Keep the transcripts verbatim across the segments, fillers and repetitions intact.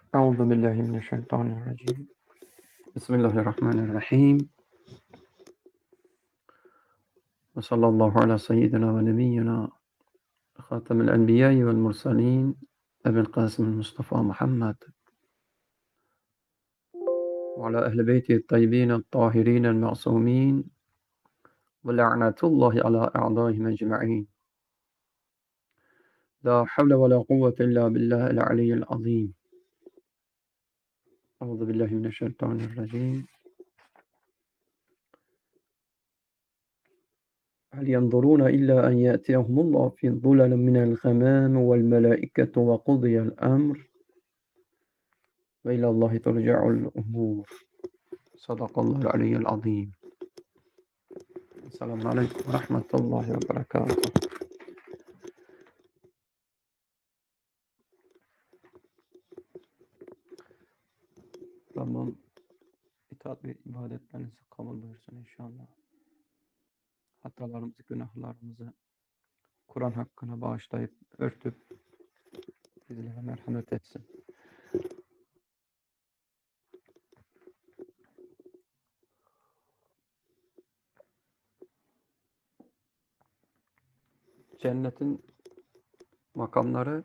أعوذ بالله من الشيطان الرجيم بسم الله الرحمن الرحيم وصلى الله على سيدنا ونبينا خاتم الأنبياء والمرسلين أبي القاسم المصطفى محمد وعلى أهل بيته الطيبين الطاهرين المعصومين ولعنة الله على أعدائهم أجمعين لا حول ولا قوة إلا بالله العلي العظيم أعوذ بالله من الشيطان الرجيم هل ينظرون إلا أن يأتيهم الله في ظلل من الغمام والملائكة وقضي الأمر وإلى الله ترجع الأمور صدق الله العلي العظيم. Selamun Aleyküm ve Rahmetullahi ve Berekatuhu. Rabbim itaat ve ibadetlerinizi kabul buyursun inşallah. Hatalarımızı, günahlarımızı Kur'an hakkına bağışlayıp, örtüp bizlere merhamet etsin. Cennetin makamları,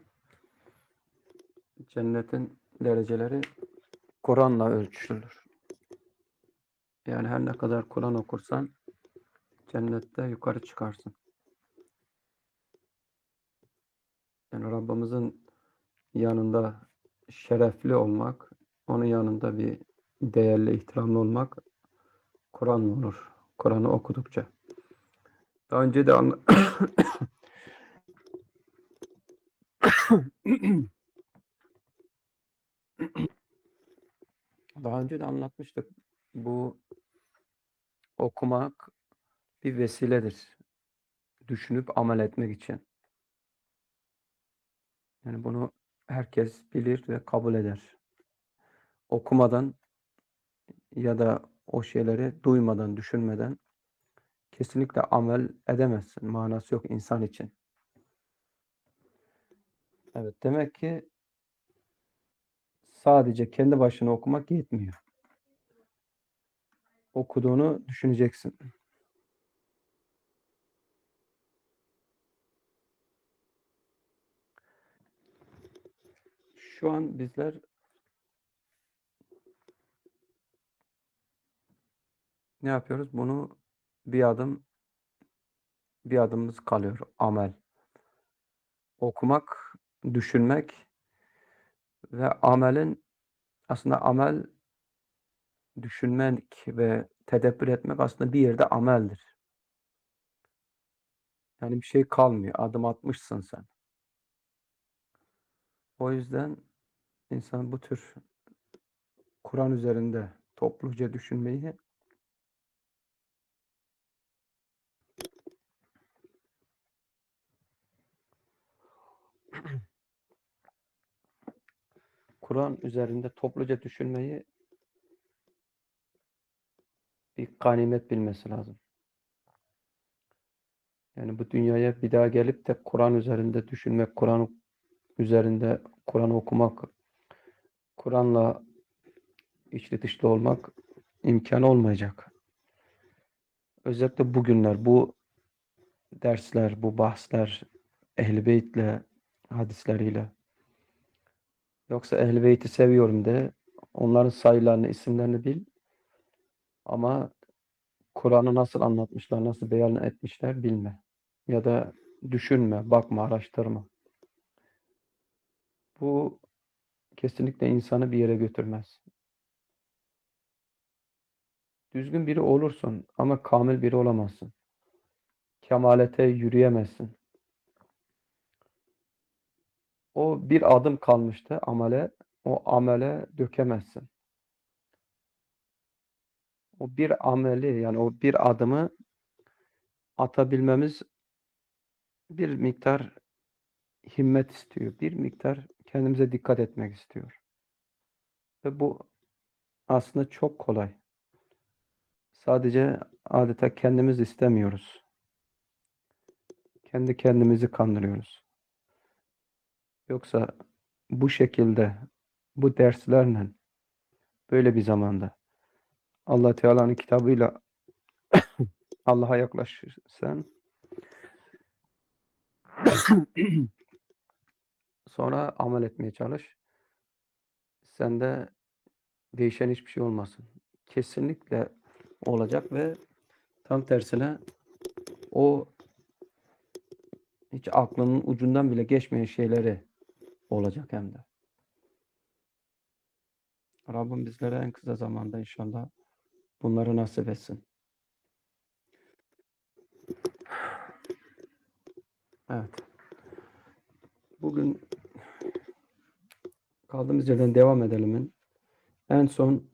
cennetin dereceleri Kur'an'la ölçülür. Yani her ne kadar Kur'an okursan cennette yukarı çıkarsın. Yani Rabbimizin yanında şerefli olmak, onun yanında bir değerli, ihtiramlı olmak Kur'an'la olur. Kur'an'ı okudukça. Daha önce de anla daha önce de anlatmıştık. Bu okumak bir vesiledir. Düşünüp amel etmek için. Yani bunu herkes bilir ve kabul eder. Okumadan ya da o şeyleri duymadan, düşünmeden kesinlikle amel edemezsin. Manası yok insan için. Evet, demek ki sadece kendi başına okumak yetmiyor. Okuduğunu düşüneceksin. Şu an bizler ne yapıyoruz? Bunu bir adım bir adımımız kalıyor. Amel. Okumak, düşünmek ve amelin aslında amel düşünmek ve tedebbür etmek aslında bir yerde ameldir. Yani bir şey kalmıyor. Adım atmışsın sen. O yüzden insan bu tür Kur'an üzerinde topluca düşünmeyi Kur'an üzerinde topluca düşünmeyi bir ganimet bilmesi lazım. Yani bu dünyaya bir daha gelip de Kur'an üzerinde düşünmek, Kur'an üzerinde Kur'an okumak, Kur'an'la içli dışlı olmak imkanı olmayacak. Özellikle bugünler, bu dersler, bu bahsler Ehl-i Beyt'le, hadisleriyle. Yoksa Ehl-i Beyt'i seviyorum de, onların sayılarını, isimlerini bil ama Kur'an'ı nasıl anlatmışlar, nasıl beyan etmişler bilme. Ya da düşünme, bakma, araştırma. Bu kesinlikle insanı bir yere götürmez. Düzgün biri olursun ama kamil biri olamazsın. Kemalete yürüyemezsin. O bir adım kalmıştı amele, o amele dökemezsin. O bir ameli yani o bir adımı atabilmemiz bir miktar himmet istiyor. Bir miktar kendimize dikkat etmek istiyor. Ve bu aslında çok kolay. Sadece adeta kendimiz istemiyoruz. Kendi kendimizi kandırıyoruz. Yoksa bu şekilde bu derslerle böyle bir zamanda Allah Teala'nın kitabıyla Allah'a yaklaşırsan sonra amel etmeye çalış. Sende değişen hiçbir şey olmasın. Kesinlikle olacak ve tam tersine o hiç aklının ucundan bile geçmeyen şeyleri olacak hem de. Rabbim bizlere en kısa zamanda inşallah bunları nasip etsin. Evet. Bugün kaldığımız yerden devam edelim. En son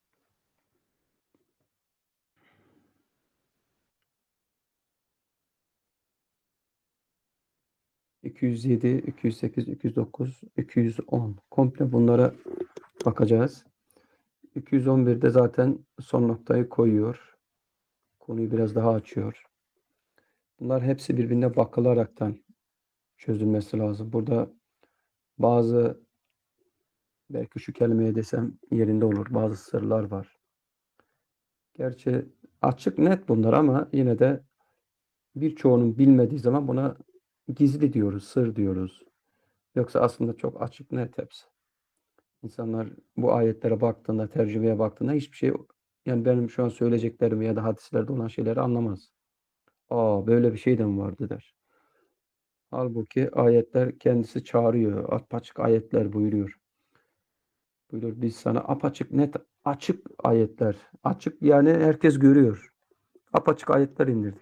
iki yüz yedi, iki yüz sekiz, iki yüz dokuz, iki yüz on. Komple bunlara bakacağız. iki yüz on birde zaten son noktayı koyuyor. Konuyu biraz daha açıyor. Bunlar hepsi birbirine bakılaraktan çözülmesi lazım. Burada bazı, belki şu kelimeye desem yerinde olur, bazı sırlar var. Gerçi açık net bunlar ama yine de birçoğunun bilmediği zaman buna gizli diyoruz, sır diyoruz. Yoksa aslında çok açık net hepsi. İnsanlar bu ayetlere baktığında, tercümeye baktığında hiçbir şey, yani benim şu an söyleyeceklerimi ya da hadislerde olan şeyleri anlamaz. Aa, böyle bir şey de mi vardı der. Halbuki ayetler kendisi çağırıyor. Apaçık ayetler buyuruyor. Buyuruyor biz sana apaçık net açık ayetler. Açık yani herkes görüyor. Apaçık ayetler indirdik.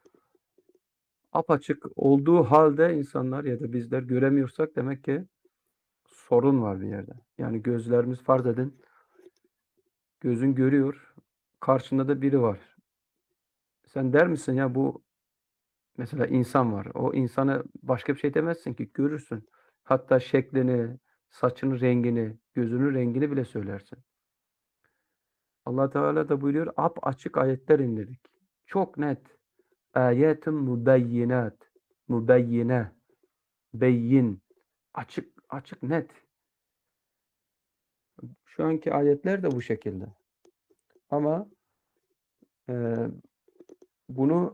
Apaçık olduğu halde insanlar ya da bizler göremiyorsak demek ki sorun var bir yerde. Yani gözlerimiz farz edin. Gözün görüyor. Karşında da biri var. Sen der misin ya bu mesela insan var. O insana başka bir şey demezsin ki görürsün. Hatta şeklini, saçının rengini, gözünün rengini bile söylersin. Allah Teala da buyuruyor apaçık ayetler indirdik. Çok net. Ayetun mubeyyinat. Mubeyyine. Beyyin. Açık, açık net. Şu anki ayetler de bu şekilde. Ama e, bunu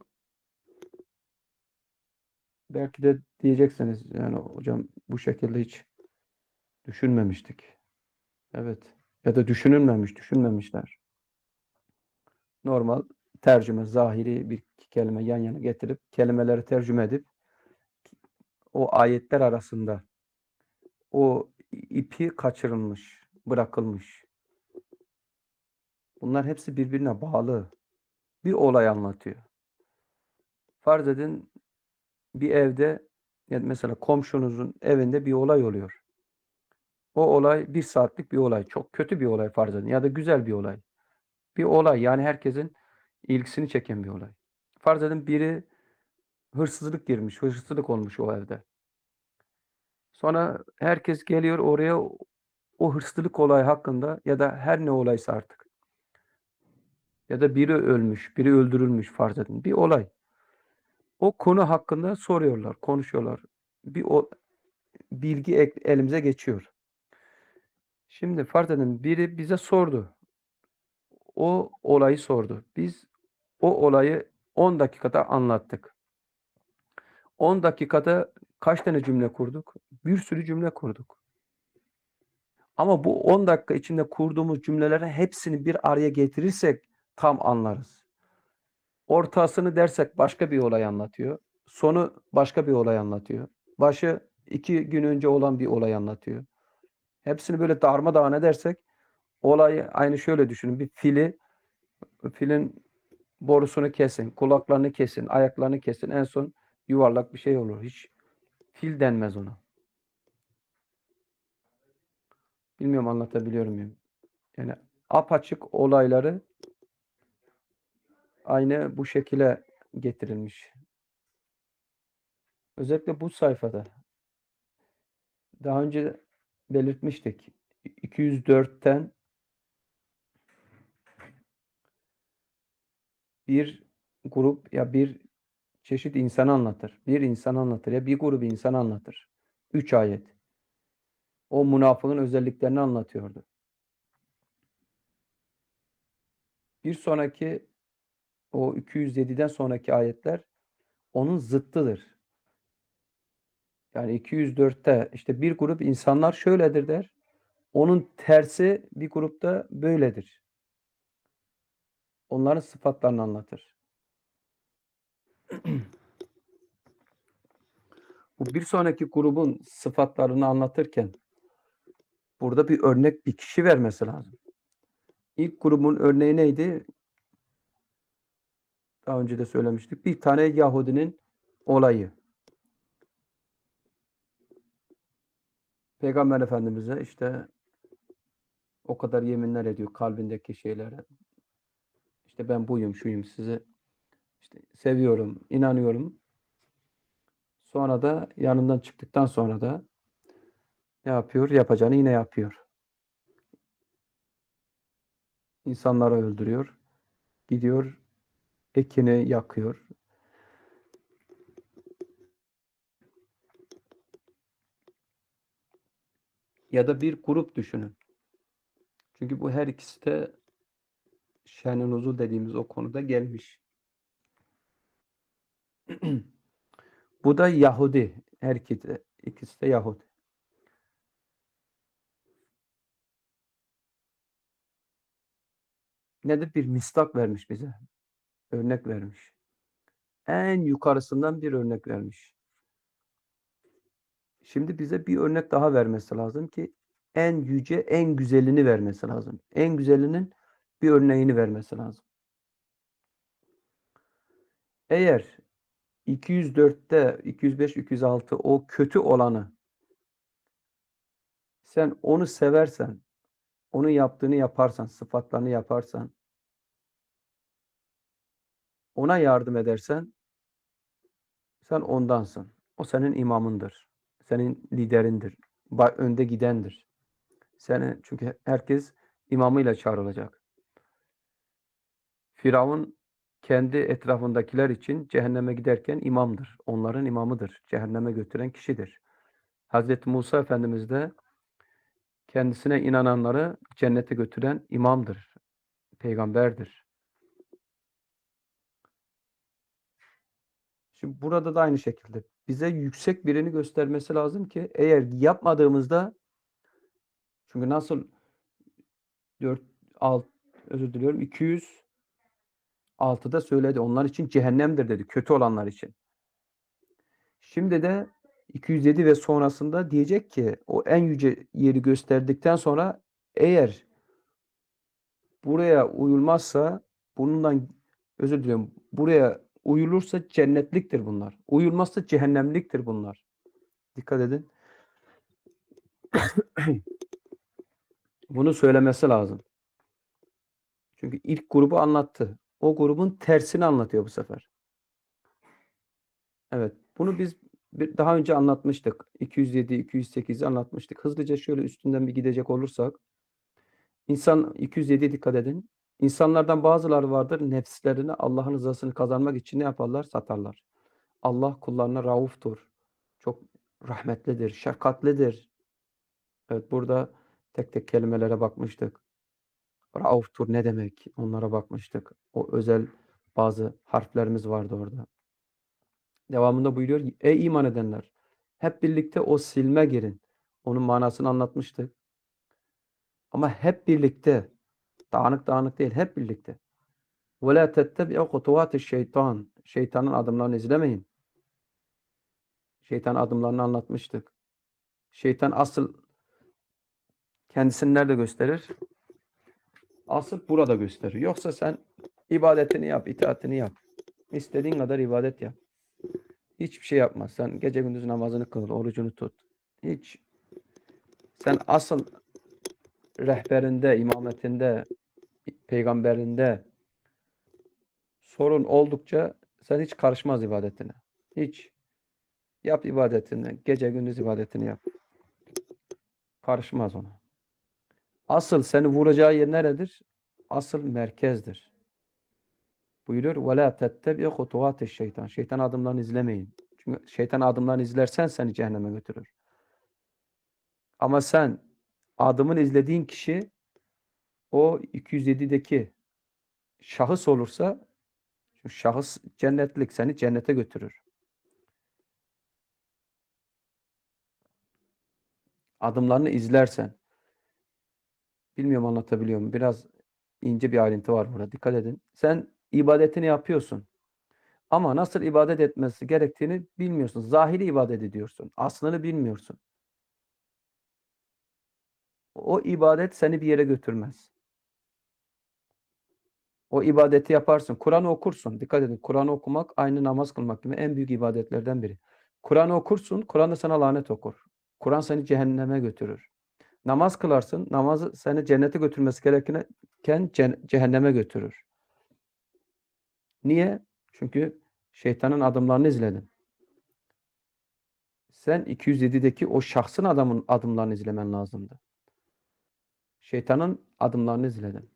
belki de diyeceksiniz yani hocam bu şekilde hiç düşünmemiştik. Evet. Ya da düşünülmemiş, düşünmemişler. Normal tercüme, zahiri bir kelime yan yana getirip kelimeleri tercüme edip o ayetler arasında o ipi kaçırılmış, bırakılmış. Bunlar hepsi birbirine bağlı. Bir olay anlatıyor. Farz edin bir evde yani mesela komşunuzun evinde bir olay oluyor. O olay bir saatlik bir olay. Çok kötü bir olay farz edin ya da güzel bir olay. Bir olay yani herkesin ilgisini çeken bir olay. Farz edin biri hırsızlık girmiş, hırsızlık olmuş o evde. Sonra herkes geliyor oraya o hırsızlık olayı hakkında ya da her ne olaysa artık. Ya da biri ölmüş, biri öldürülmüş farz edin. Bir olay. O konu hakkında soruyorlar, konuşuyorlar. Bir o bilgi elimize geçiyor. Şimdi farz edin biri bize sordu. O olayı sordu. Biz o olayı on dakikada anlattık. on dakikada kaç tane cümle kurduk? Bir sürü cümle kurduk. Ama bu on dakika içinde kurduğumuz cümlelerin hepsini bir araya getirirsek tam anlarız. Ortasını dersek başka bir olay anlatıyor. Sonu başka bir olay anlatıyor. Başı iki gün önce olan bir olay anlatıyor. Hepsini böyle darmadağın edersek olayı aynı şöyle düşünün. Bir fili, filin borusunu kesin, kulaklarını kesin, ayaklarını kesin. En son yuvarlak bir şey olur. Hiç fil denmez ona. Bilmiyorum anlatabiliyor muyum? Yani apaçık olayları aynı bu şekilde getirilmiş. Özellikle bu sayfada. Daha önce belirtmiştik. iki yüz dörtten bir grup ya bir çeşit insan anlatır. Bir insan anlatır ya bir grup insan anlatır. Üç ayet. o münafığın özelliklerini anlatıyordu. Bir sonraki o iki yüz yediden sonraki ayetler onun zıttıdır. Yani iki yüz dörtte işte bir grup insanlar şöyledir der. Onun tersi bir grupta böyledir. Onların sıfatlarını anlatır. Bu bir sonraki grubun sıfatlarını anlatırken burada bir örnek, bir kişi vermesi lazım. İlk grubun örneği neydi? Daha önce de söylemiştik. Bir tane Yahudinin olayı. Peygamber Efendimiz'e işte o kadar yeminler ediyor kalbindeki şeylere. İşte ben buyum, şuyum, sizi işte seviyorum, inanıyorum. Sonra da yanından çıktıktan sonra da ne yapıyor? Yapacağını yine yapıyor. İnsanları öldürüyor. Gidiyor, ekini yakıyor. Ya da bir grup düşünün. Çünkü bu her ikisi de şen-i nuzul dediğimiz o konuda gelmiş. Bu da Yahudi. Her ikisi de, ikisi de Yahudi. Nedir? Bir mistak vermiş bize. Örnek vermiş. En yukarısından bir örnek vermiş. Şimdi bize bir örnek daha vermesi lazım ki en yüce, en güzelini vermesi lazım. En güzelinin bir örneğini vermesi lazım. Eğer iki yüz dörtte, iki yüz beş, iki yüz altı o kötü olanı sen onu seversen, onun yaptığını yaparsan, sıfatlarını yaparsan, ona yardım edersen sen ondansın. O senin imamındır. Senin liderindir. Önde gidendir. Seni, çünkü herkes imamıyla çağrılacak. Firavun kendi etrafındakiler için cehenneme giderken imamdır. Onların imamıdır. Cehenneme götüren kişidir. Hazreti Musa Efendimiz de kendisine inananları cennete götüren imamdır. Peygamberdir. Şimdi burada da aynı şekilde bize yüksek birini göstermesi lazım ki eğer yapmadığımızda, çünkü nasıl dört alt özür diliyorum iki yüz altıda söyledi. Onlar için cehennemdir dedi. Kötü olanlar için. Şimdi de iki yüz yedi ve sonrasında diyecek ki o en yüce yeri gösterdikten sonra eğer buraya uyulmazsa bundan özür diliyorum. Buraya uyulursa cennetliktir bunlar. Uyulmazsa cehennemliktir bunlar. Dikkat edin. Bunu söylemesi lazım. Çünkü ilk grubu anlattı. O grubun tersini anlatıyor bu sefer. Evet. Bunu biz daha önce anlatmıştık. iki yüz yedi, iki yüz sekizi anlatmıştık. Hızlıca şöyle üstünden bir gidecek olursak. İnsan iki yüz yediye dikkat edin. İnsanlardan bazıları vardır, nefslerini Allah'ın rızasını kazanmak için ne yaparlar? Satarlar. Allah kullarına rauftur. Çok rahmetlidir, şefkatlidir. Evet, burada tek tek kelimelere bakmıştık. Rauftur ne demek? Onlara bakmıştık. O özel bazı harflerimiz vardı orada. Devamında buyuruyor. Ey iman edenler! Hep birlikte o silme girin. Onun manasını anlatmıştık. Ama hep birlikte, dağınık dağınık değil, hep birlikte. وَلَا تَتَّبِعُ خُطُوَاتِ şeytan. Şeytanın adımlarını izlemeyin. Şeytan adımlarını anlatmıştık. Şeytan asıl kendisini nerede gösterir? Asıl burada gösterir. Yoksa sen ibadetini yap, itaatini yap. İstediğin kadar ibadet yap. Hiçbir şey yapmaz. Sen gece gündüz namazını kıl, orucunu tut. Hiç. Sen asıl rehberinde, imametinde, peygamberinde sorun oldukça sen hiç karışmaz ibadetine. Hiç. Yap ibadetini. Gece gündüz ibadetini yap. Karışmaz ona. Asıl seni vuracağı yer neredir? Asıl merkezdir. Buyuruyor. وَلَا تَتَّبِعُ خُطُوَاتِ şeytan. Şeytan adımlarını izlemeyin. Çünkü şeytan adımlarını izlersen seni cehenneme götürür. Ama sen adımın izlediğin kişi o iki yüz yedideki şahıs olursa şahıs cennetlik seni cennete götürür. Adımlarını izlersen. Bilmiyorum anlatabiliyor muyum? Biraz ince bir ayrıntı var burada. Dikkat edin. Sen ibadetini yapıyorsun. Ama nasıl ibadet etmesi gerektiğini bilmiyorsun. Zahiri ibadet ediyorsun. Aslını bilmiyorsun. O ibadet seni bir yere götürmez. O ibadeti yaparsın. Kur'an'ı okursun. Dikkat edin. Kur'an'ı okumak aynı namaz kılmak gibi en büyük ibadetlerden biri. Kur'an'ı okursun. Kur'an da sana lanet okur. Kur'an seni cehenneme götürür. Namaz kılarsın. Namazı seni cennete götürmesi gerekirken cehenneme götürür. Niye? Çünkü şeytanın adımlarını izledin. Sen iki yüz yedideki o şahsın adamın adımlarını izlemen lazımdı. Şeytanın adımlarını izledin.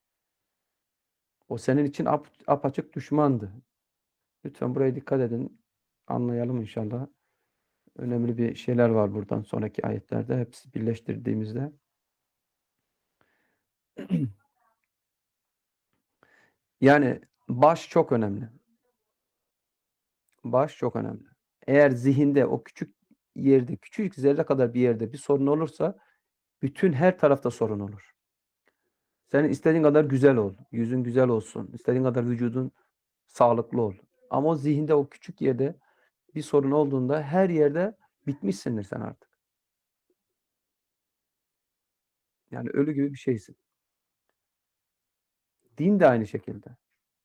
O senin için ap, apaçık düşmandı. Lütfen buraya dikkat edin. Anlayalım inşallah. Önemli bir şeyler var buradan sonraki ayetlerde. Hepsi birleştirdiğimizde. Yani baş çok önemli. Baş çok önemli. Eğer zihinde o küçük yerde, küçük zerre kadar bir yerde bir sorun olursa bütün her tarafta sorun olur. Senin istediğin kadar güzel ol. Yüzün güzel olsun. İstediğin kadar vücudun sağlıklı ol. Ama o zihinde o küçük yerde bir sorun olduğunda her yerde bitmişsindir sen artık. Yani ölü gibi bir şeysin. Din de aynı şekilde.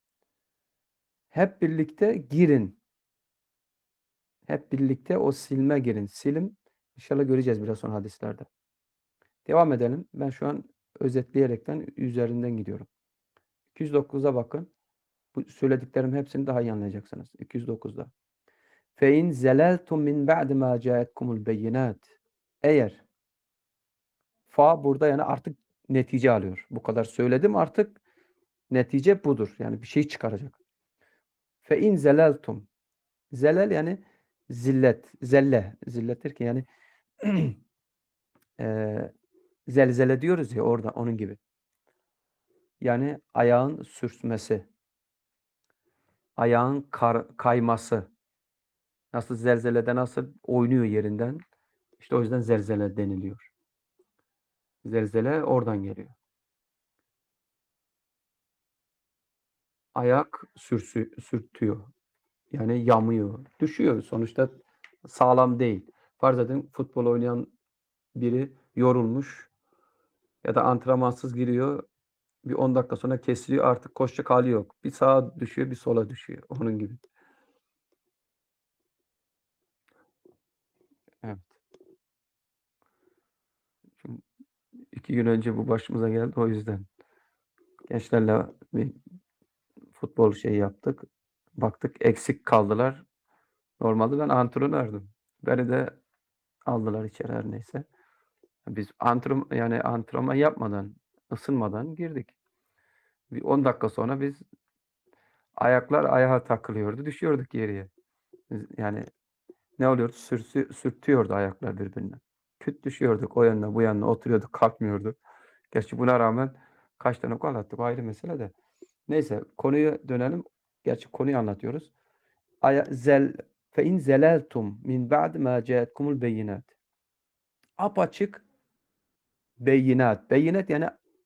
Hep birlikte girin. Hep birlikte o silme girin. Silim inşallah göreceğiz biraz sonra hadislerde. Devam edelim. Ben şu an özetleyerekten üzerinden gidiyorum. iki yüz dokuza bakın. Bu söylediklerim hepsini daha iyi anlayacaksınız. iki yüz dokuzda. فَاِنْ زَلَلْتُمْ مِنْ بَعْدِ مَا جَاءَتْكُمُ الْبَيِّنَاتِ Eğer fa burada yani artık netice alıyor. Bu kadar söyledim artık netice budur. Yani bir şey çıkaracak. فَاِنْ زَلَلْتُمْ Zelel yani zillet. Zelle. Zillettir ki yani e, zelzele diyoruz ya orada onun gibi. Yani ayağın sürtmesi. Ayağın kar, kayması. Nasıl zelzelede nasıl oynuyor yerinden. İşte o yüzden zelzele deniliyor. Zelzele oradan geliyor. Ayak sürsü, sürtüyor. Yani yamıyor. Düşüyor. Sonuçta sağlam değil. Farz edin futbol oynayan biri yorulmuş ya da antrenmansız giriyor. Bir on dakika sonra kesiliyor. Artık koşacak hali yok. Bir sağa düşüyor, bir sola düşüyor. Onun gibi. Evet. Şimdi iki gün önce bu başımıza geldi o yüzden. Gençlerle bir futbol şeyi yaptık. Baktık eksik kaldılar. Normalde ben antrenördüm. Beni de aldılar içeri her neyse. Biz antrenman yani antrenman yapmadan, ısınmadan girdik. Bir on dakika sonra biz ayaklar ayağa takılıyordu. Düşüyorduk geriye. Yani ne oluyordu? Sürsü, sürtüyordu ayaklar birbirine. Küt düşüyorduk o yanına bu yanına oturuyorduk kalkmıyorduk. Gerçi buna rağmen kaç tane gol attık ayrı mesele de. Neyse konuya dönelim. Gerçi konuyu anlatıyoruz. Aya, zel fe in zeleltum min ba'd ma ca'etkumul beyinat. Apaçık beyinat. Beyinat yani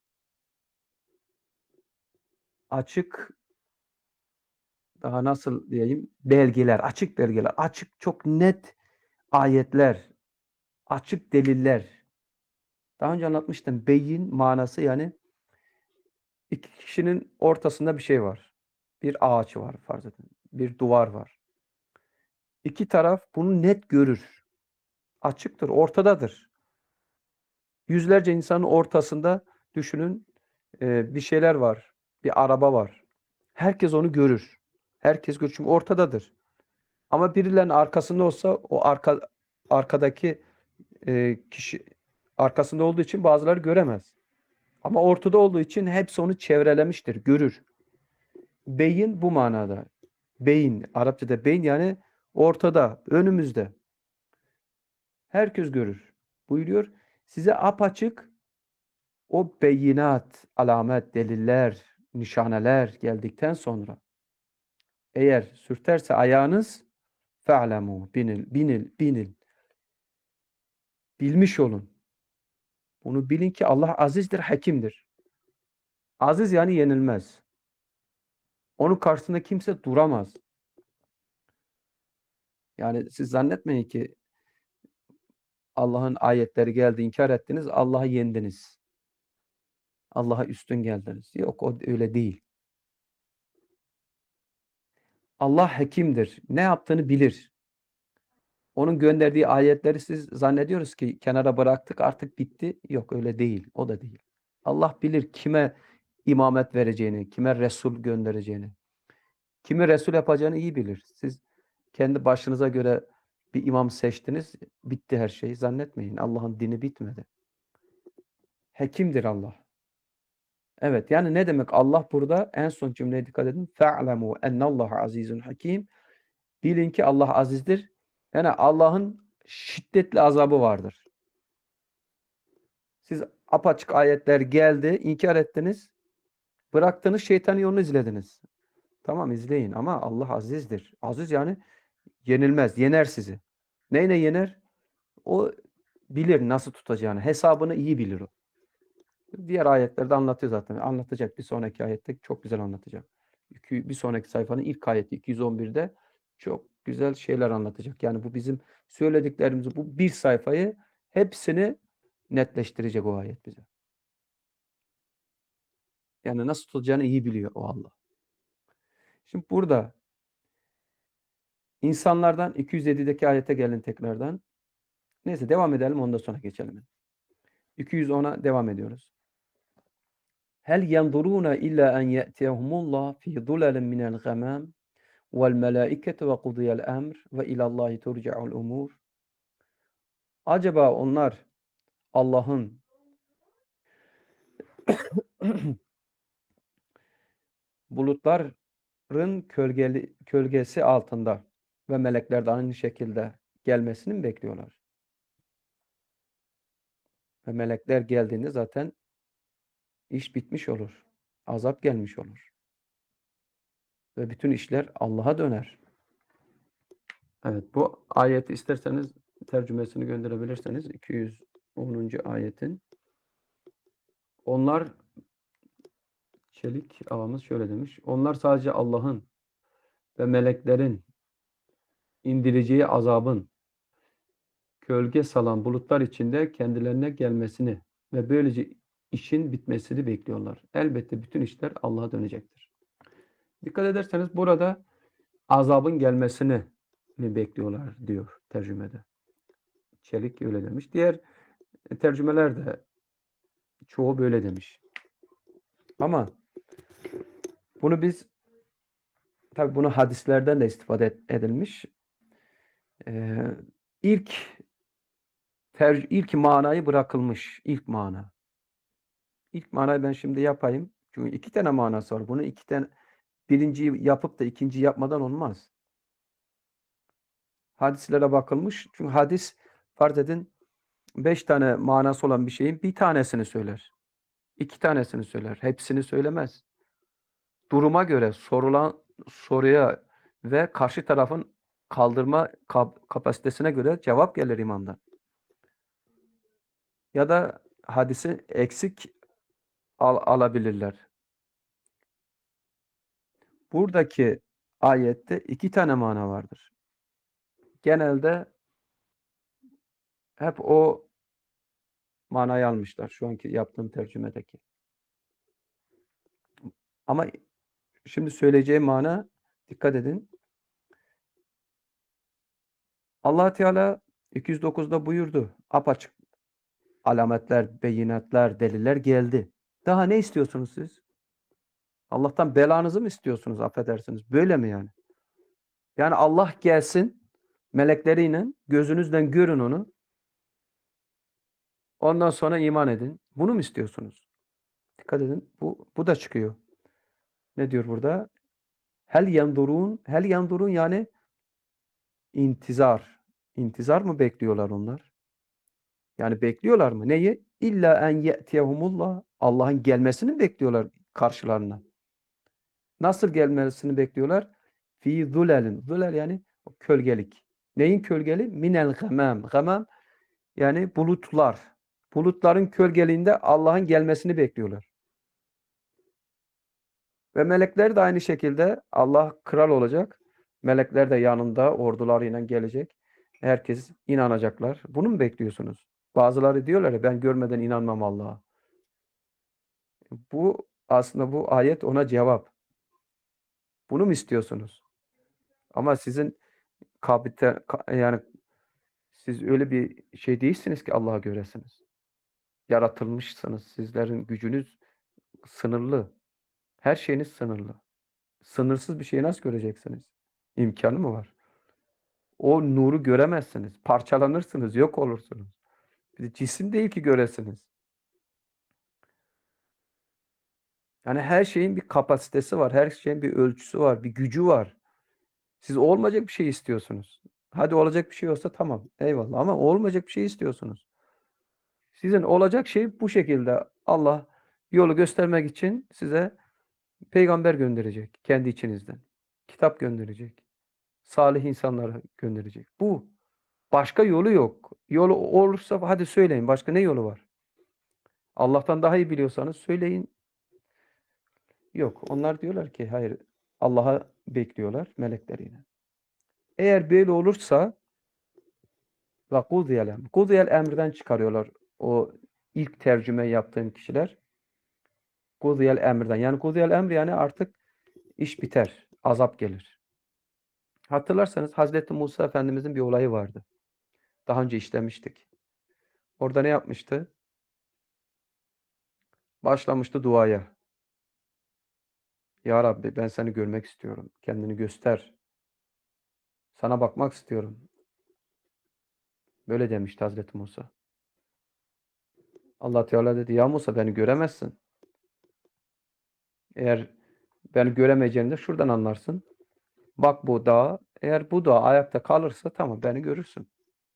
açık daha nasıl diyeyim belgeler, açık belgeler, açık çok net ayetler, açık deliller. Daha önce anlatmıştım. Beyin manası yani iki kişinin ortasında bir şey var. Bir ağaç var farz edin. Bir duvar var. İki taraf bunu net görür. Açıktır, ortadadır. Yüzlerce insanın ortasında düşünün e, bir şeyler var. Bir araba var. Herkes onu görür. Herkes görür çünkü ortadadır. Ama birilerinin arkasında olsa o arka arkadaki e, kişi arkasında olduğu için bazıları göremez. Ama ortada olduğu için hepsi onu çevrelemiştir, görür. Beyin bu manada. Beyin, Arapçada beyin yani ortada, önümüzde. Herkes görür. Buyuruyor. Size apaçık o beyinat, alamet, deliller, nişaneler geldikten sonra eğer sürterse ayağınız fe'lemû, binil, binil, binil. Bilmiş olun. Bunu bilin ki Allah azizdir, hakimdir. Aziz yani yenilmez. Onun karşısında kimse duramaz. Yani siz zannetmeyin ki Allah'ın ayetleri geldi, inkar ettiniz, Allah'ı yendiniz. Allah'a üstün geldiniz. Yok, o öyle değil. Allah hakimdir. Ne yaptığını bilir. Onun gönderdiği ayetleri siz zannediyoruz ki kenara bıraktık, artık bitti. Yok, öyle değil. O da değil. Allah bilir kime imamet vereceğini, kime Resul göndereceğini, kimi Resul yapacağını iyi bilir. Siz kendi başınıza göre bir imam seçtiniz, bitti her şey. Zannetmeyin. Allah'ın dini bitmedi. Hekimdir Allah. Evet, yani ne demek? Allah burada en son cümleye dikkat edin. Fe'lemû ennallâhe azîzun hakim. Bilin ki Allah azizdir. Yani Allah'ın şiddetli azabı vardır. Siz apaçık ayetler geldi, inkar ettiniz. Bıraktınız, şeytanın yolunu izlediniz. Tamam, izleyin ama Allah azizdir. Aziz yani yenilmez, yener sizi. Neyle yener? O bilir nasıl tutacağını. Hesabını iyi bilir o. Diğer ayetlerde anlatıyor zaten. Anlatacak bir sonraki ayette çok güzel anlatacak. Bir sonraki sayfanın ilk ayeti iki yüz on birde çok güzel şeyler anlatacak. Yani bu bizim söylediklerimizi, bu bir sayfayı hepsini netleştirecek o ayet bize. Yani nasıl tutacağını iyi biliyor o Allah. Şimdi burada insanlardan iki yüz yedideki ayete gelin tekrardan. Neyse devam edelim, ondan sonra geçelim. iki yüz ona devam ediyoruz. Hel yenzuruna illa en ye'tiyehumullah fi zulalin minel gamam vel melaiketu ve kudiyel emr ve ilallahi turca'ul umur. Acaba onlar Allah'ın bulutların kölgeli, kölgesi altında ve melekler de aynı şekilde gelmesini mi bekliyorlar? Ve melekler geldiğinde zaten iş bitmiş olur. Azap gelmiş olur. Ve bütün işler Allah'a döner. Evet, bu ayeti isterseniz tercümesini gönderebilirseniz iki yüz onuncu ayetin. Onlar, Çelik ağamız şöyle demiş. Onlar sadece Allah'ın ve meleklerin indireceği azabın gölge salan bulutlar içinde kendilerine gelmesini ve böylece işin bitmesini bekliyorlar. Elbette bütün işler Allah'a dönecektir. Dikkat ederseniz burada azabın gelmesini mi bekliyorlar diyor tercümede. Çelik öyle demiş. Diğer tercümeler de çoğu böyle demiş. Ama bunu biz, tabi bunu hadislerden de istifade edilmiş. Ee, ilk ter, ilk manayı bırakılmış. İlk mana. İlk manayı ben şimdi yapayım. Çünkü iki tane manası var. Bunu iki tane, birinciyi yapıp da ikinciyi yapmadan olmaz. Hadislere bakılmış. Çünkü hadis, farz edin, beş tane manası olan bir şeyin bir tanesini söyler. İki tanesini söyler. Hepsini söylemez. Duruma göre, sorulan soruya ve karşı tarafın kaldırma kap kapasitesine göre cevap gelir imamdan. Ya da hadisi eksik al alabilirler. Buradaki ayette iki tane mana vardır. Genelde hep o manayı almışlar şu anki yaptığım tercümedeki. Ama şimdi söyleyeceğim mana, dikkat edin. Allah Teala iki yüz dokuzda buyurdu. Apaçık alametler, beyinatlar, deliller geldi. Daha ne istiyorsunuz siz? Allah'tan belanızı mı istiyorsunuz, affedersiniz? Böyle mi yani? Yani Allah gelsin melekleriyle, gözünüzden görün onu. Ondan sonra iman edin. Bunu mu istiyorsunuz? Dikkat edin. Bu, bu da çıkıyor. Ne diyor burada? Hel yandurun, hel yandurun yani intizar. İntizar mı bekliyorlar onlar? Yani bekliyorlar mı? Neyi? İlla en ye'tiyehumullah. Allah'ın gelmesini mi bekliyorlar karşılarına? Nasıl gelmesini bekliyorlar? Fi zulelin. Zulel yani kölgelik. Neyin kölgeli? Minel gamam. Gamam yani bulutlar. Bulutların kölgeliğinde Allah'ın gelmesini bekliyorlar. Ve melekler de aynı şekilde Allah kral olacak. Melekler de yanında ordularıyla gelecek. Herkes inanacaklar. Bunu mu bekliyorsunuz? Bazıları diyorlar ya ben görmeden inanmam Allah'a. Bu aslında bu ayet ona cevap. Bunu mu istiyorsunuz? Ama sizin kabite yani siz öyle bir şey değilsiniz ki Allah'a göresiniz. Yaratılmışsınız. Sizlerin gücünüz sınırlı. Her şeyiniz sınırlı. Sınırsız bir şeyi nasıl göreceksiniz? İmkanı mı var? O nuru göremezsiniz. Parçalanırsınız, yok olursunuz. Bir cisim değil ki göresiniz. Yani her şeyin bir kapasitesi var. Her şeyin bir ölçüsü var, bir gücü var. Siz olmayacak bir şey istiyorsunuz. Hadi olacak bir şey olsa tamam. Eyvallah ama olmayacak bir şey istiyorsunuz. Sizin olacak şey bu şekilde. Allah yolu göstermek için size peygamber gönderecek kendi içinizden. Kitap gönderecek. Salih insanları gönderecek. Bu. Başka yolu yok. Yolu olursa hadi söyleyin. Başka ne yolu var? Allah'tan daha iyi biliyorsanız söyleyin. Yok. Onlar diyorlar ki hayır. Allah'a bekliyorlar melekleriyle. Eğer böyle olursa ve kudiyel emr. Kudiyel emrden çıkarıyorlar o ilk tercüme yaptığım kişiler. Kudiyel emrden. Yani kudiyel emr yani artık iş biter. Azap gelir. Hatırlarsanız Hazreti Musa Efendimizin bir olayı vardı. Daha önce işlemiştik. Orada ne yapmıştı? Başlamıştı duaya. Ya Rabbi ben seni görmek istiyorum. Kendini göster. Sana bakmak istiyorum. Böyle demişti Hazreti Musa. Allah Teala dedi ya Musa beni göremezsin. Eğer beni göremeyeceğini de şuradan anlarsın. Bak bu dağ. Eğer bu dağ ayakta kalırsa tamam beni görürsün.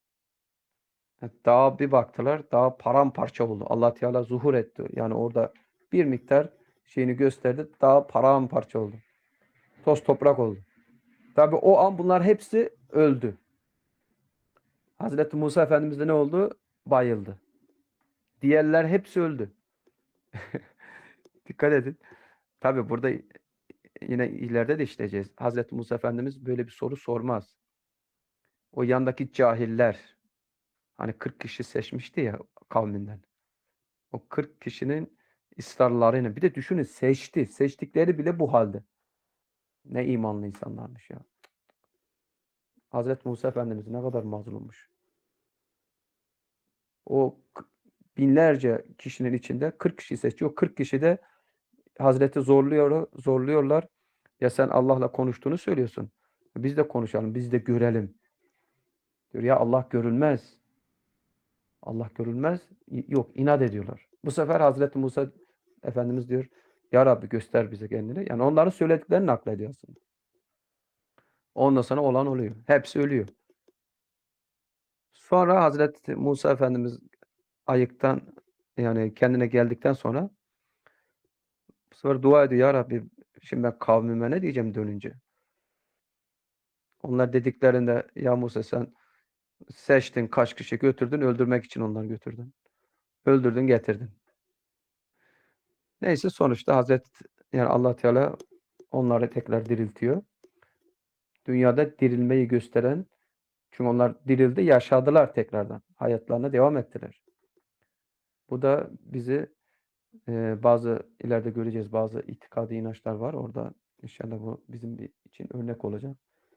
Dağa bir baktılar. Dağ paramparça oldu. Allah Teala zuhur etti. Yani orada bir miktar şeyini gösterdi. Dağ paramparça oldu. Toz toprak oldu. Tabi o an bunlar hepsi öldü. Hazreti Musa Efendimiz de ne oldu? Bayıldı. Diğerler hepsi öldü. Dikkat edin. Tabi burada yine ileride de işleyeceğiz. Hazreti Musa Efendimiz böyle bir soru sormaz. O yandaki cahiller hani kırk kişi seçmişti ya kavminden. O kırk kişinin ısrarlarıyla bir de düşünün seçti. Seçtikleri bile bu halde. Ne imanlı insanlarmış ya. Hazreti Musa Efendimiz ne kadar mazlummuş. O binlerce kişinin içinde kırk kişi seçiyor. kırk kişi de Hazreti zorluyor, zorluyorlar. Ya sen Allah'la konuştuğunu söylüyorsun. Biz de konuşalım, biz de görelim. Diyor ya Allah görülmez. Allah görülmez. Yok inat ediyorlar. Bu sefer Hazreti Musa Efendimiz diyor ya Rabbi göster bize kendini. Yani onların söylediklerini naklediyor aslında. Ondan sonra olan oluyor. Hepsi ölüyor. Sonra Hazreti Musa Efendimiz ayıktan yani kendine geldikten sonra bu sefer dua ediyor ya Rabbi şimdi ben kavmime ne diyeceğim dönünce? Onlar dediklerinde ya Musa sen seçtin kaç kişi götürdün öldürmek için onları götürdün. Öldürdün getirdin. Neyse sonuçta Hazreti yani Allah Teala onları tekrar diriltiyor. Dünyada dirilmeyi gösteren çünkü onlar dirildi yaşadılar tekrardan. Hayatlarına devam ettiler. Bu da bizi e, bazı ileride göreceğiz bazı itikadi inançlar var. Orada inşallah bu bizim için örnek olacak.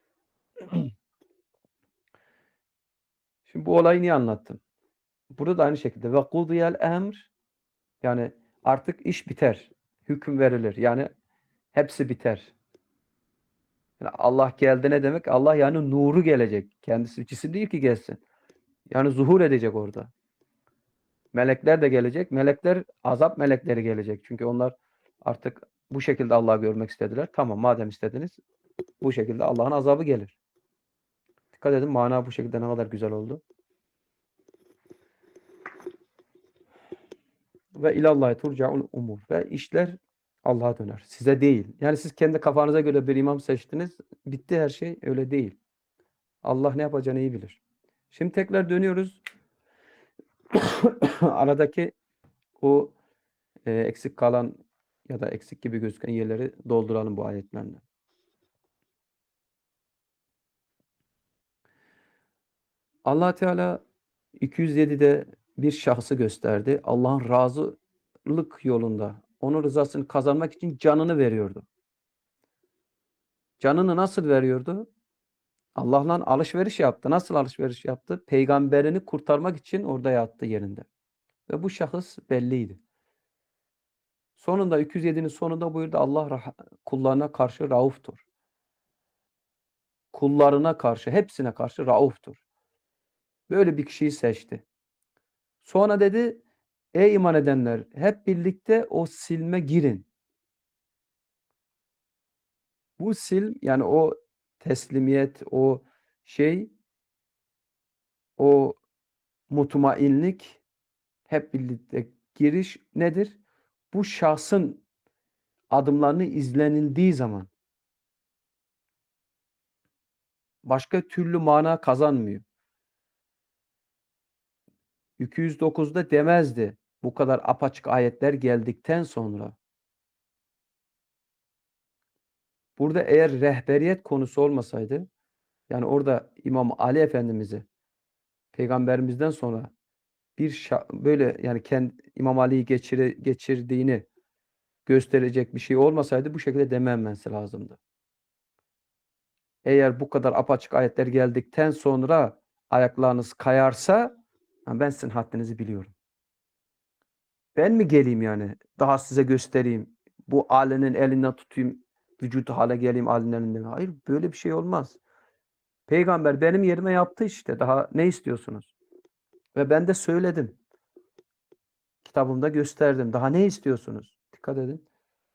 Şimdi bu olayı niye anlattım? Burada da aynı şekilde ve kudiyel emr yani artık iş biter. Hüküm verilir. Yani hepsi biter. Yani Allah geldi ne demek? Allah yani nuru gelecek. Kendisi cisim değil ki gelsin. Yani zuhur edecek orada. Melekler de gelecek. Melekler azap melekleri gelecek. Çünkü onlar artık bu şekilde Allah'ı görmek istediler. Tamam madem istediniz bu şekilde Allah'ın azabı gelir. Dikkat edin mana bu şekilde ne kadar güzel oldu. Ve ilallahi turcaun umur. Ve işler Allah'a döner. Size değil. Yani siz kendi kafanıza göre bir imam seçtiniz. Bitti her şey. Öyle değil. Allah ne yapacağını iyi bilir. Şimdi tekrar dönüyoruz. Aradaki o e, eksik kalan ya da eksik gibi gözüken yerleri dolduralım bu ayetlerle. Allah Teala iki yüz yedide bir şahsı gösterdi. Allah'ın razılık yolunda onun rızasını kazanmak için canını veriyordu. Canını nasıl veriyordu? Allah'la alışveriş yaptı. Nasıl alışveriş yaptı? Peygamberini kurtarmak için orada yattı yerinde. Ve bu şahıs belliydi. Sonunda iki yüz yedinin sonunda buyurdu Allah kullarına karşı rauftur. Kullarına karşı, hepsine karşı rauftur. Böyle bir kişiyi seçti. Sonra dedi ey iman edenler hep birlikte o silme girin. Bu sil yani o teslimiyet, o şey, o mutmainlik hep birlikte giriş nedir? Bu şahsın adımlarını izlenildiği zaman başka türlü mana kazanmıyor. iki yüz dokuzda demezdi. Bu kadar apaçık ayetler geldikten sonra. Burada eğer rehberiyet konusu olmasaydı, yani orada İmam Ali Efendimiz'i Peygamberimizden sonra bir böyle yani kendi İmam Ali'yi geçir geçirdiğini gösterecek bir şey olmasaydı bu şekilde dememesi lazımdı. Eğer bu kadar apaçık ayetler geldikten sonra ayaklarınız kayarsa ben sizin haddinizi biliyorum. Ben mi geleyim yani? Daha size göstereyim. Bu Ali'nin elinden tutayım. Vücudu hale geleyim Ali'nin elinden. Hayır böyle bir şey olmaz. Peygamber benim yerime yaptı işte. Daha ne istiyorsunuz? Ve ben de söyledim. Kitabımda gösterdim. Daha ne istiyorsunuz? Dikkat edin.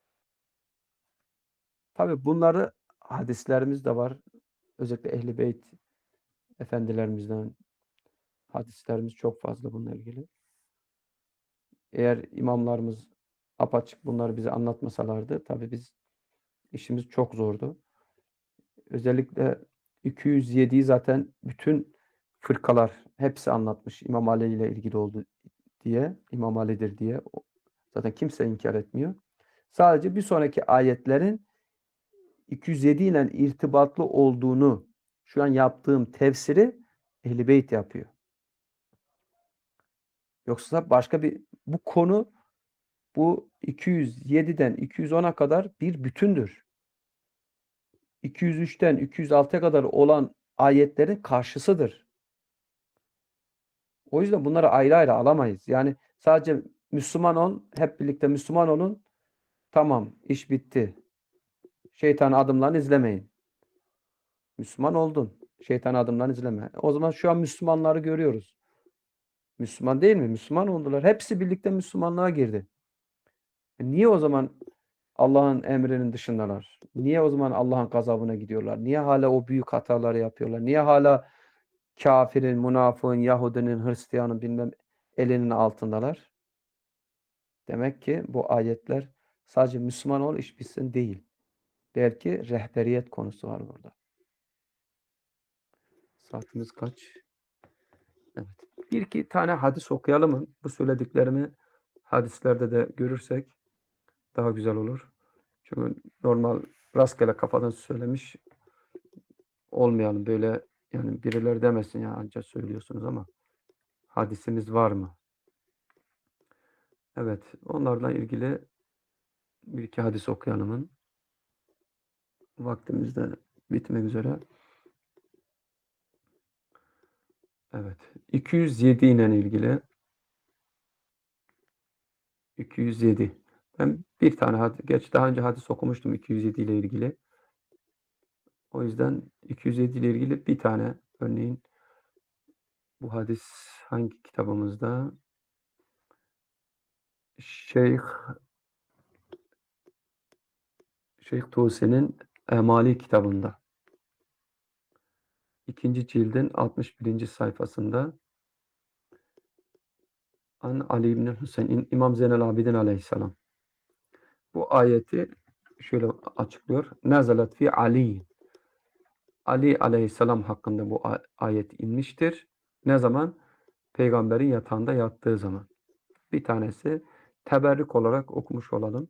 Tabii bunları hadislerimiz de var. Özellikle Ehl-i Beyt efendilerimizden hadislerimiz çok fazla bununla ilgili. Eğer imamlarımız apaçık bunları bize anlatmasalardı tabii biz işimiz çok zordu. Özellikle iki yüz yediyi zaten bütün fırkalar hepsi anlatmış İmam Ali ile ilgili oldu diye, İmam Ali'dir diye. Zaten kimse inkar etmiyor. Sadece bir sonraki ayetlerin iki yüz yedi ile irtibatlı olduğunu şu an yaptığım tefsiri Ehl-i Beyt yapıyor. Yoksa başka bir bu konu bu iki yüz yediden iki yüz ona kadar bir bütündür. iki yüz üçten iki yüz altıya kadar olan ayetlerin karşısıdır. O yüzden bunları ayrı ayrı alamayız. Yani sadece Müslüman ol, hep birlikte Müslüman olun. Tamam, iş bitti. Şeytan adımlarını izlemeyin. Müslüman oldun. Şeytan adımlarını izleme. O zaman şu an Müslümanları görüyoruz. Müslüman değil mi? Müslüman oldular. Hepsi birlikte Müslümanlığa girdi. E niye o zaman Allah'ın emrinin dışındalar? Niye o zaman Allah'ın gazabına gidiyorlar? Niye hala o büyük hataları yapıyorlar? Niye hala kafirin, münafığın, Yahudinin, Hristiyanın bilmem elinin altındalar? Demek ki bu ayetler sadece Müslüman ol iş bitsin değil. Belki rehberiyet konusu var burada. Saatimiz kaç? Evet. Bir iki tane hadis okuyalım mı? Bu söylediklerimi hadislerde de görürsek daha güzel olur. Çünkü normal rastgele kafadan söylemiş olmayalım. Böyle yani birileri demesin ya ancak söylüyorsunuz ama hadisimiz var mı? Evet. Onlarla ilgili bir iki hadis okuyalım. Vaktimiz de bitmek üzere. Evet. iki yüz yedi ile ilgili iki yüz yedi. Ben bir tane hadis, geç daha önce hadis okumuştum iki yüz yedi ile ilgili. O yüzden iki yüz yedi ile ilgili bir tane örneğin bu hadis hangi kitabımızda? Şeyh Şeyh Tusi'nin Emali kitabında. İkinci cildin altmış birinci sayfasında An Ali ibn Hüseyin, İmam Zeynel Abidin aleyhisselam. Bu ayeti şöyle açıklıyor. Nezalet fi Ali. Ali aleyhisselam hakkında bu ayet inmiştir. Ne zaman? Peygamberin yatağında yattığı zaman. Bir tanesi teberrük olarak okumuş olalım.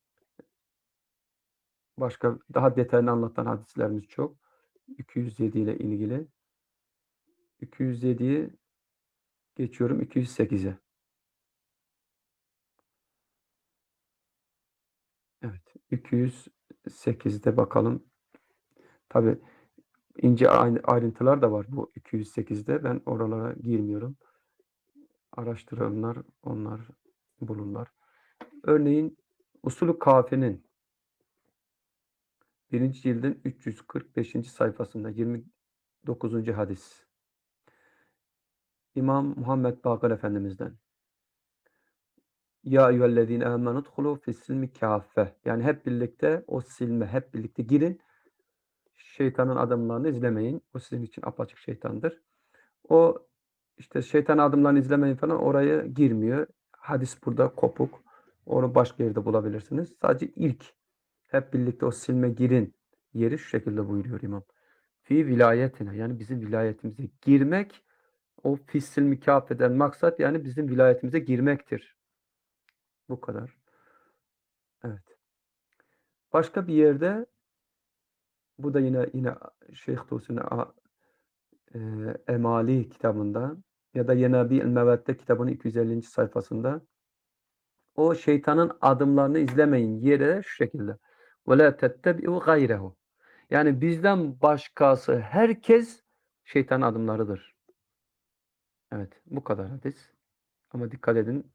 Başka daha detaylı anlatan hadislerimiz çok. iki yüz yedi ile ilgili. iki yüz yediyi geçiyorum iki yüz sekize. Evet. iki yüz sekizde bakalım. Tabi ince ayrıntılar da var bu iki yüz sekizde. Ben oralara girmiyorum. Araştıranlar onlar bulurlar. Örneğin Usulü Kafi'nin birinci cildin üç yüz kırk beşinci sayfasında yirmi dokuzuncu hadis. İmam Muhammed Bakır Efendimiz'den. Ya eyyühellezine amenü dhulu fissilmi kâffe. Yani hep birlikte o silme, hep birlikte girin. Şeytanın adımlarını izlemeyin. O sizin için apaçık şeytandır. O işte şeytan adımlarını izlemeyin falan oraya girmiyor. Hadis burada kopuk. Onu başka yerde bulabilirsiniz. Sadece ilk hep birlikte o silme girin yeri şu şekilde buyuruyor imam. Fi vilayetine yani bizim vilayetimize girmek o fissil mükafeden maksat yani bizim vilayetimize girmektir. Bu kadar. Evet. Başka bir yerde bu da yine yine Şeyh Tusi'nin e, Emali kitabında ya da Yenabi-i Mevedde kitabının iki yüz ellinci sayfasında o şeytanın adımlarını izlemeyin yere şu şekilde. وَلَا تَتَّبِعُوا غَيْرَهُ. Yani bizden başkası herkes şeytanın adımlarıdır. Evet, bu kadar hadis. Ama dikkat edin.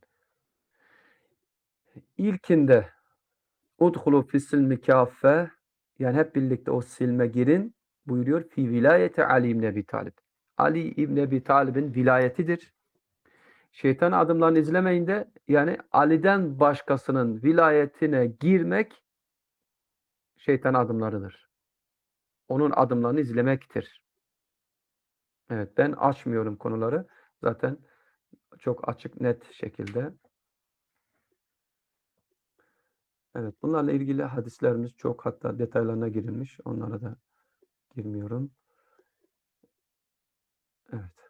İlkinde udhulu fissilmi kâffe yani hep birlikte o silme girin buyuruyor. Fi vilayeti Ali İbni Ebi Talib. Ali İbni Ebi Talib'in vilayetidir. Şeytan adımlarını izlemeyin de yani Ali'den başkasının vilayetine girmek şeytan adımlarıdır. Onun adımlarını izlemektir. Evet ben açmıyorum konuları. Zaten çok açık net şekilde. Evet bunlarla ilgili hadislerimiz çok hatta detaylarına girilmiş. Onlara da girmiyorum. Evet.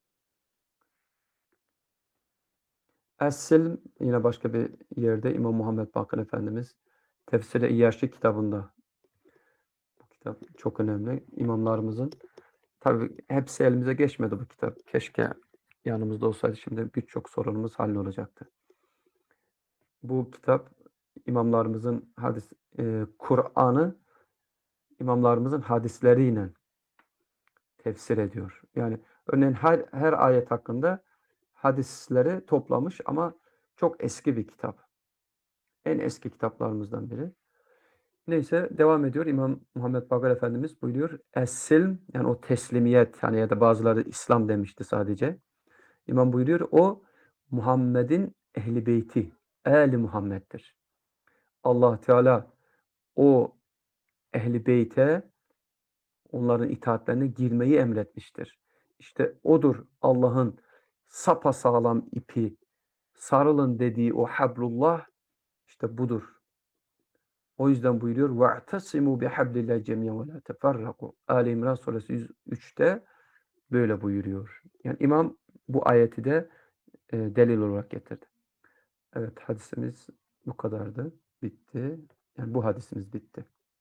Es-Silm yine başka bir yerde İmam Muhammed Bakır Efendimiz Tefsir-i İyyaşi kitabında. Bu kitap çok önemli. İmamlarımızın tabii hepsi elimize geçmedi bu kitap. Keşke yanımızda olsaydı şimdi birçok sorunumuz hallolacaktı. Bu kitap imamlarımızın hadis e, Kur'an'ı imamlarımızın hadisleriyle tefsir ediyor. Yani örneğin her, her ayet hakkında hadisleri toplamış ama çok eski bir kitap. En eski kitaplarımızdan biri. Neyse devam ediyor. İmam Muhammed Bakır Efendimiz buyuruyor. Es-silm yani o teslimiyet hani ya da bazıları İslam demişti sadece. İmam buyuruyor o Muhammed'in ehli beyti, ehli Muhammed'dir. Allah Teala o ehli beyte onların itaatlerine girmeyi emretmiştir. İşte odur Allah'ın sapasağlam ipi, sarılın dediği o hablullah işte budur. O yüzden buyuruyor وَاَعْتَصِمُوا بِحَبْلِ اللّٰهِ جَمِيعًا وَلَا تَفَرَّقُوا. Ali İmran suresi yüz üçte böyle buyuruyor. Yani imam bu ayeti de e, delil olarak getirdi. Evet hadisimiz bu kadardı. Bitti. Yani bu hadisimiz bitti.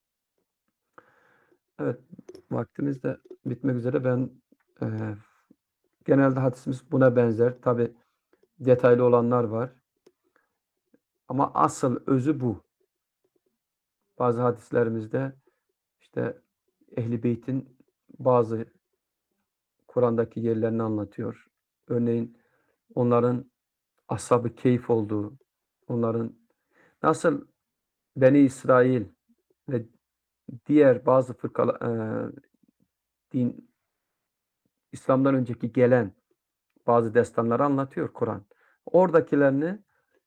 Evet vaktimiz de bitmek üzere. Ben e, genelde hadisimiz buna benzer. Tabi detaylı olanlar var. Ama asıl özü bu. Bazı hadislerimizde işte Ehl-i Beyt'in bazı Kur'an'daki yerlerini anlatıyor. Örneğin onların ashab-ı keyif olduğu, onların nasıl Beni İsrail ve diğer bazı fırkalar, e, din, İslam'dan önceki gelen bazı destanları anlatıyor Kur'an. Oradakilerini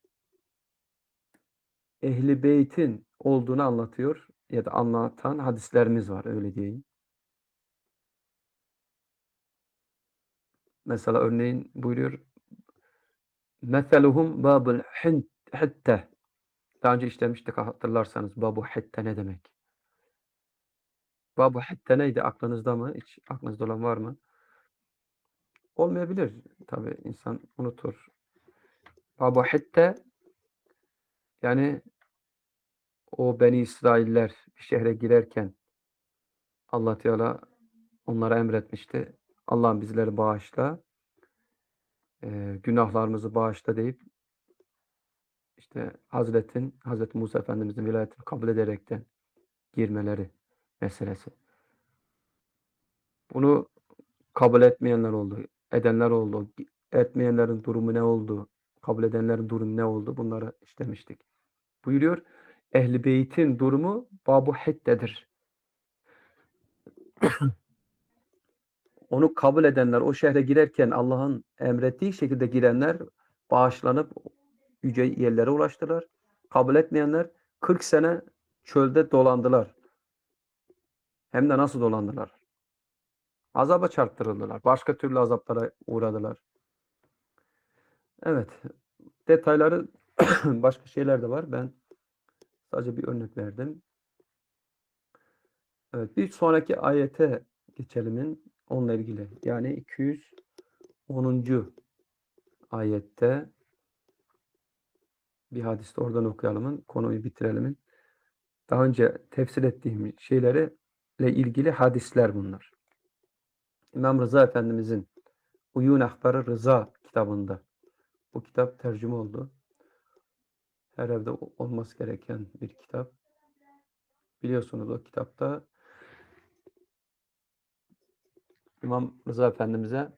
Ehl-i Beyt'in olduğunu anlatıyor ya da anlatan hadislerimiz var öyle diyeyim. Mesela örneğin buyuruyor Meseluhum babul hint hitte. Daha önce işlemiştik hatırlarsanız. Babu hitte ne demek? Babu hitte neydi? Aklınızda mı? Hiç aklınızda olan var mı? Olmayabilir. Tabii insan unutur. Babu hitte yani o Beni İsrailler bir şehre girerken Allah Teala onlara emretmişti. Allah'ım bizleri bağışla, e, günahlarımızı bağışla deyip işte Hazretin, Hazreti Musa Efendimizin vilayetini kabul ederekten girmeleri meselesi. Bunu kabul etmeyenler oldu, edenler oldu. Etmeyenlerin durumu ne oldu? Kabul edenlerin durumu ne oldu? Bunları işlemiştik. Buyuruyor, Ehl-i Beyt'in durumu Babu Hitte'dir. Onu kabul edenler, o şehre girerken Allah'ın emrettiği şekilde girenler bağışlanıp yüce yerlere ulaştılar. Kabul etmeyenler kırk sene çölde dolandılar. Hem de nasıl dolandılar? Azaba çarptırıldılar. Başka türlü azaplara uğradılar. Evet. Detayları başka şeyler de var. Ben sadece bir örnek verdim. Evet. Bir sonraki ayete geçelim. Onunla ilgili. Yani iki yüz onuncu ayette bir hadiste oradan okuyalım. Konuyu bitirelim. Daha önce tefsir ettiğim şeyleri ile ilgili hadisler bunlar. İmam Rıza Efendimizin Uyun Ahbarı Rıza kitabında. Bu kitap tercüme oldu. Her evde olması gereken bir kitap. Biliyorsunuz o kitapta İmam Rıza Efendimiz'e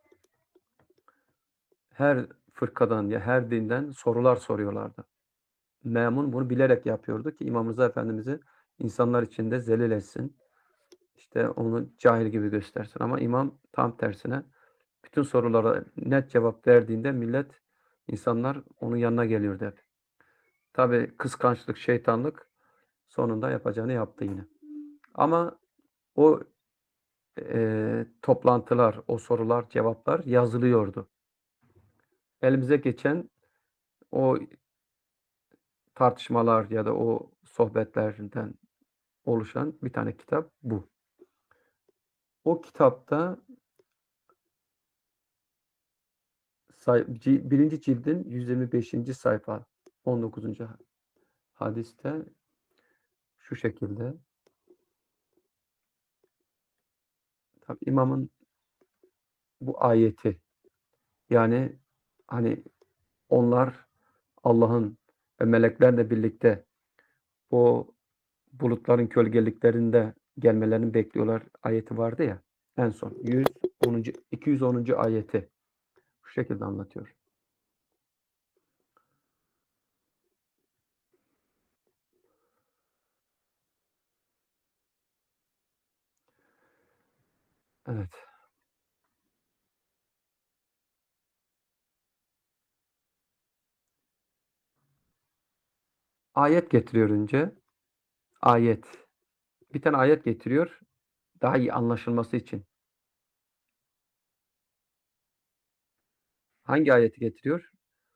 her fırkadan ya her dinden sorular soruyorlardı. Memun bunu bilerek yapıyordu ki İmam Rıza Efendimiz'i insanlar içinde zelil etsin. İşte onu cahil gibi göstersin. Ama imam tam tersine bütün sorulara net cevap verdiğinde millet, insanlar onun yanına geliyordu hep. Tabii kıskançlık, şeytanlık sonunda yapacağını yaptı yine. Ama o e, toplantılar, o sorular, cevaplar yazılıyordu. Elimize geçen o tartışmalar ya da o sohbetlerden oluşan bir tane kitap bu. O kitapta birinci cildin yüz yirmi beşinci sayfa on dokuzuncu hadiste şu şekilde. Tabii imamın bu ayeti, yani hani onlar Allah'ın ve meleklerle birlikte o bulutların gölgeliklerinde gelmelerini bekliyorlar ayeti vardı ya, en son yüz onuncu iki yüz onuncu ayeti şu şekilde anlatıyor. Evet. Ayet getiriyor önce. Ayet. Bir tane ayet getiriyor daha iyi anlaşılması için. Hangi ayeti getiriyor?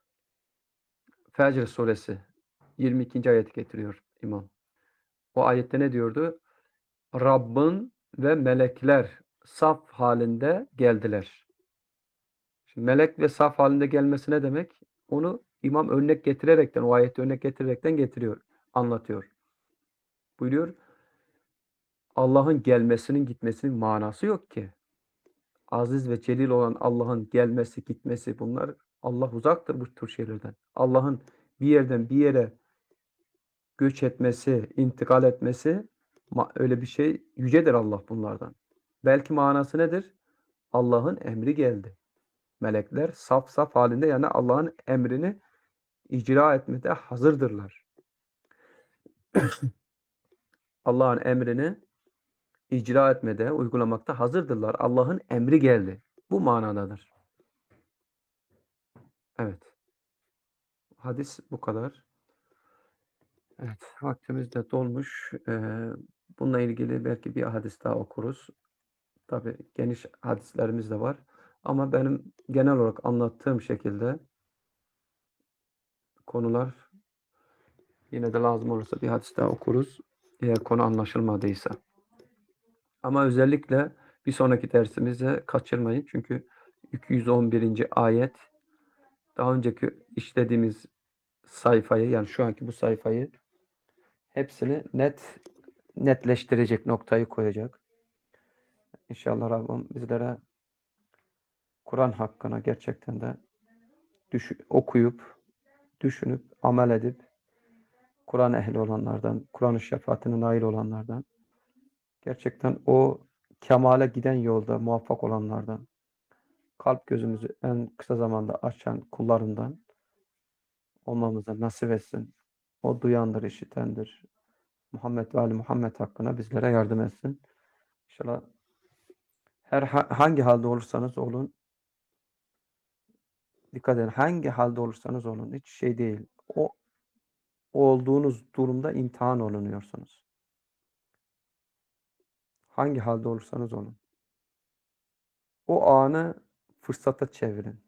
Fecr suresi yirmi ikinci ayeti getiriyor imam. O ayette ne diyordu? Rabbin ve melekler saf halinde geldiler. Şimdi melek ve saf halinde gelmesi ne demek? Onu imam örnek getirerekten, o ayeti örnek getirerekten getiriyor, anlatıyor. Buyuruyor, Allah'ın gelmesinin gitmesinin manası yok ki. Aziz ve celil olan Allah'ın gelmesi, gitmesi, bunlar, Allah uzaktır bu tür şeylerden. Allah'ın bir yerden bir yere göç etmesi, intikal etmesi, öyle bir şey, yücedir Allah bunlardan. Belki manası nedir? Allah'ın emri geldi. Melekler saf saf halinde, yani Allah'ın emrini icra etmede hazırdırlar. Allah'ın emrini icra etmede, uygulamakta hazırdırlar. Allah'ın emri geldi. Bu manadadır. Evet. Hadis bu kadar. Evet. Vaktimiz de dolmuş. Ee, bununla ilgili belki bir hadis daha okuruz. Tabii geniş hadislerimiz de var. Ama benim genel olarak anlattığım şekilde konular yine de lazım olursa bir hadis daha okuruz. Eğer konu anlaşılmadıysa. Ama özellikle bir sonraki dersimizi kaçırmayın. Çünkü iki yüz on birinci ayet daha önceki işlediğimiz sayfayı, yani şu anki bu sayfayı hepsini net netleştirecek, noktayı koyacak. İnşallah Rabbim bizlere Kur'an hakkına gerçekten de düş okuyup, düşünüp, amel edip Kur'an ehli olanlardan, Kur'an-ı şefaatine nail olanlardan, gerçekten o kemale giden yolda muvaffak olanlardan, kalp gözümüzü en kısa zamanda açan kullarından olmamıza nasip etsin. O duyandır, işitendir. Muhammed ve Ali Muhammed hakkına bizlere yardım etsin. İnşallah her hangi halde olursanız olun, dikkat edin. Hangi halde olursanız olun, hiç şey değil. O olduğunuz durumda imtihan olunuyorsunuz. Hangi halde olursanız olun. O anı fırsata çevirin.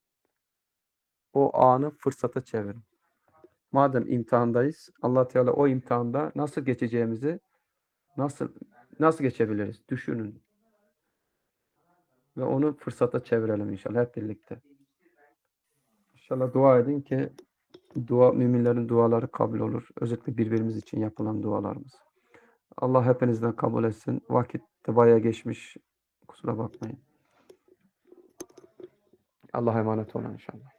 O anı fırsata çevirin. Madem imtihandayız, Allah Teala o imtihanda nasıl geçeceğimizi, nasıl nasıl geçebiliriz? Düşünün. Ve onu fırsata çevirelim inşallah hep birlikte. İnşallah dua edin ki dua, müminlerin duaları kabul olur. Özellikle birbirimiz için yapılan dualarımız. Allah hepinizden kabul etsin. Vakit de bayağı geçmiş. Kusura bakmayın. Allah'a emanet olun inşallah.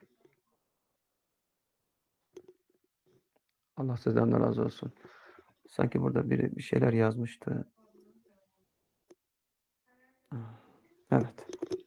Allah sizden de razı olsun. Sanki burada biri bir şeyler yazmıştı. Evet.